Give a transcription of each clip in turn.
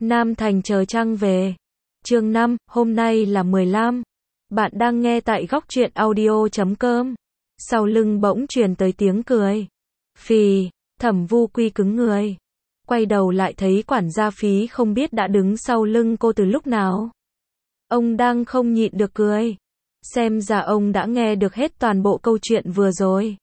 Nam Thành chờ trăng về. Chương 5, hôm nay là 15. Bạn đang nghe tại góc truyện audio.com. Sau lưng bỗng truyền tới tiếng cười. Phì, Thẩm Vu Quy cứng người. Quay đầu lại thấy quản gia Phí không biết đã đứng sau lưng cô từ lúc nào. Ông đang không nhịn được cười. Xem ra ông đã nghe được hết toàn bộ câu chuyện vừa rồi.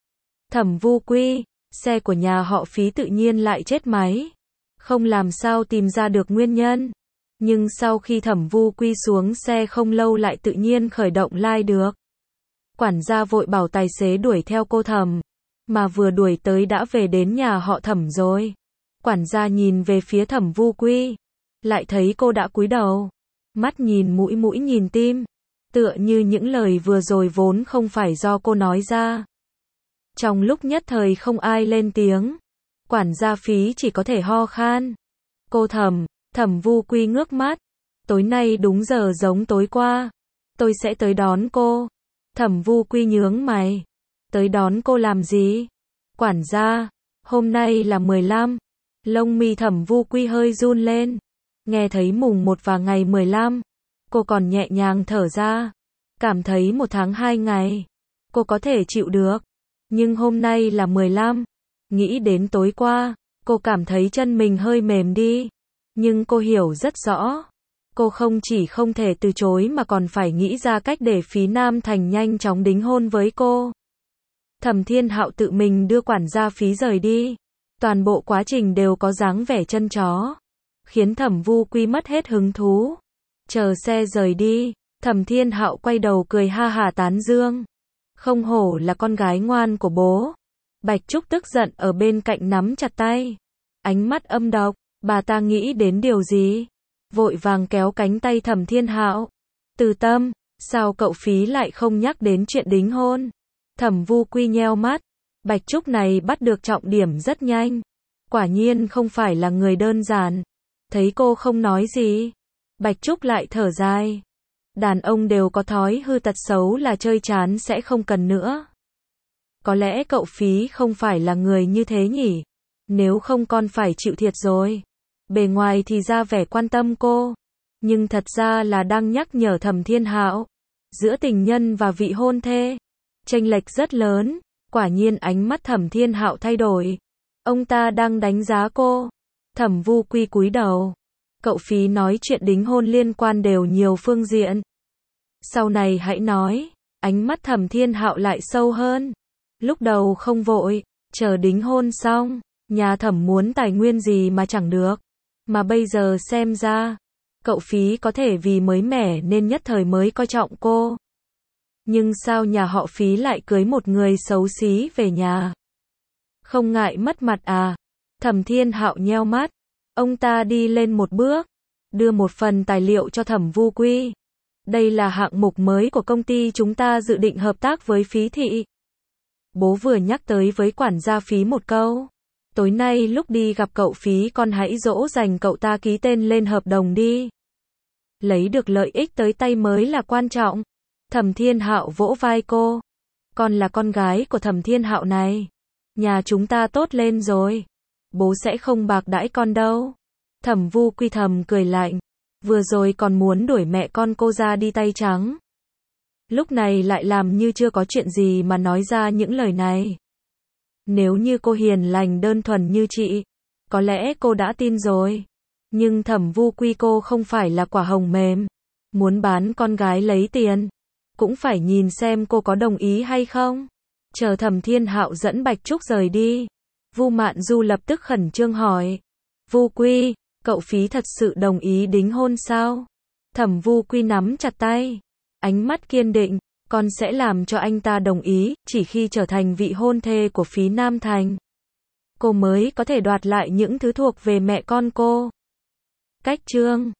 Thẩm Vu Quy, xe của nhà họ Phí tự nhiên lại chết máy. Không làm sao tìm ra được nguyên nhân. Nhưng sau khi Thẩm Vu Quy xuống xe không lâu lại tự nhiên khởi động lai được. Quản gia vội bảo tài xế đuổi theo cô Thẩm. Mà vừa đuổi tới đã về đến nhà họ Thẩm rồi. Quản gia nhìn về phía Thẩm Vu Quy. Lại thấy cô đã cúi đầu. Mắt nhìn mũi mũi nhìn tim. Tựa như những lời vừa rồi vốn không phải do cô nói ra. Trong lúc nhất thời không ai lên tiếng. Quản gia Phí chỉ có thể ho khan. Cô Thẩm Vu Quy ngước mắt. Tối nay đúng giờ giống tối qua. Tôi sẽ tới đón cô. Thẩm Vu Quy nhướng mày. Tới đón cô làm gì? Quản gia, hôm nay là 15. Lông mi Thẩm Vu Quy hơi run lên. Nghe thấy mùng 1 và ngày 15. Cô còn nhẹ nhàng thở ra. Cảm thấy 1 tháng 2 ngày. Cô có thể chịu được. Nhưng hôm nay là 15. Nghĩ đến tối qua, cô cảm thấy chân mình hơi mềm đi. Nhưng cô hiểu rất rõ. Cô không chỉ không thể từ chối mà còn phải nghĩ ra cách để Phí Nam Thành nhanh chóng đính hôn với cô. Thẩm Thiên Hạo tự mình đưa quản gia Phí rời đi. Toàn bộ quá trình đều có dáng vẻ chân chó. Khiến Thẩm Vu Quy mất hết hứng thú. Chờ xe rời đi, Thẩm Thiên Hạo quay đầu cười ha hả tán dương. Không hổ là con gái ngoan của bố. Bạch Trúc tức giận ở bên cạnh nắm chặt tay. Ánh mắt âm độc, bà ta nghĩ đến điều gì? Vội vàng kéo cánh tay Thẩm Thiên Hạo. Từ Tâm, sao cậu Phí lại không nhắc đến chuyện đính hôn? Thẩm Vu Quy nheo mắt. Bạch Trúc này bắt được trọng điểm rất nhanh. Quả nhiên không phải là người đơn giản. Thấy cô không nói gì. Bạch Trúc lại thở dài. Đàn ông đều có thói hư tật xấu là chơi chán sẽ không cần nữa. Có lẽ cậu Phí không phải là người như thế nhỉ? Nếu không con phải chịu thiệt rồi. Bề ngoài thì ra vẻ quan tâm cô. Nhưng thật ra là đang nhắc nhở Thẩm Thiên Hạo. Giữa tình nhân và vị hôn thê. Chênh lệch rất lớn. Quả nhiên ánh mắt Thẩm Thiên Hạo thay đổi. Ông ta đang đánh giá cô. Thẩm Vu Quy cúi đầu. Cậu Phí nói chuyện đính hôn liên quan đều nhiều phương diện. Sau này hãy nói. Ánh mắt Thẩm Thiên Hạo lại sâu hơn. Lúc đầu không vội. Chờ đính hôn xong. Nhà Thẩm muốn tài nguyên gì mà chẳng được. Mà bây giờ xem ra. Cậu Phí có thể vì mới mẻ nên nhất thời mới coi trọng cô. Nhưng sao nhà họ Phí lại cưới một người xấu xí về nhà? Không ngại mất mặt à? Thẩm Thiên Hạo nheo mắt. Ông ta đi lên một bước. Đưa một phần tài liệu cho Thẩm Vu Quy. Đây là hạng mục mới của công ty chúng ta dự định hợp tác với Phí thị. Bố vừa nhắc tới với quản gia Phí một câu. Tối nay lúc đi gặp cậu Phí con hãy dỗ dành cậu ta ký tên lên hợp đồng đi. Lấy được lợi ích tới tay mới là quan trọng. Thẩm Thiên Hạo vỗ vai cô. Con là con gái của Thẩm Thiên Hạo này. Nhà chúng ta tốt lên rồi. Bố sẽ không bạc đãi con đâu. Thẩm Vu Quy thầm cười lạnh. Vừa rồi còn muốn đuổi mẹ con cô ra đi tay trắng. Lúc này lại làm như chưa có chuyện gì mà nói ra những lời này. Nếu như cô hiền lành đơn thuần như chị, có lẽ cô đã tin rồi. Nhưng Thẩm Vu Quy cô không phải là quả hồng mềm. Muốn bán con gái lấy tiền. Cũng phải nhìn xem cô có đồng ý hay không. Chờ Thẩm Thiên Hạo dẫn Bạch Trúc rời đi. Vu Mạn Du lập tức khẩn trương hỏi. Vu Quy, cậu Phí thật sự đồng ý đính hôn sao? Thẩm Vu Quy nắm chặt tay. Ánh mắt kiên định. Con sẽ làm cho anh ta đồng ý. Chỉ khi trở thành vị hôn thê của Phí Nam Thành. Cô mới có thể đoạt lại những thứ thuộc về mẹ con cô. Cách chương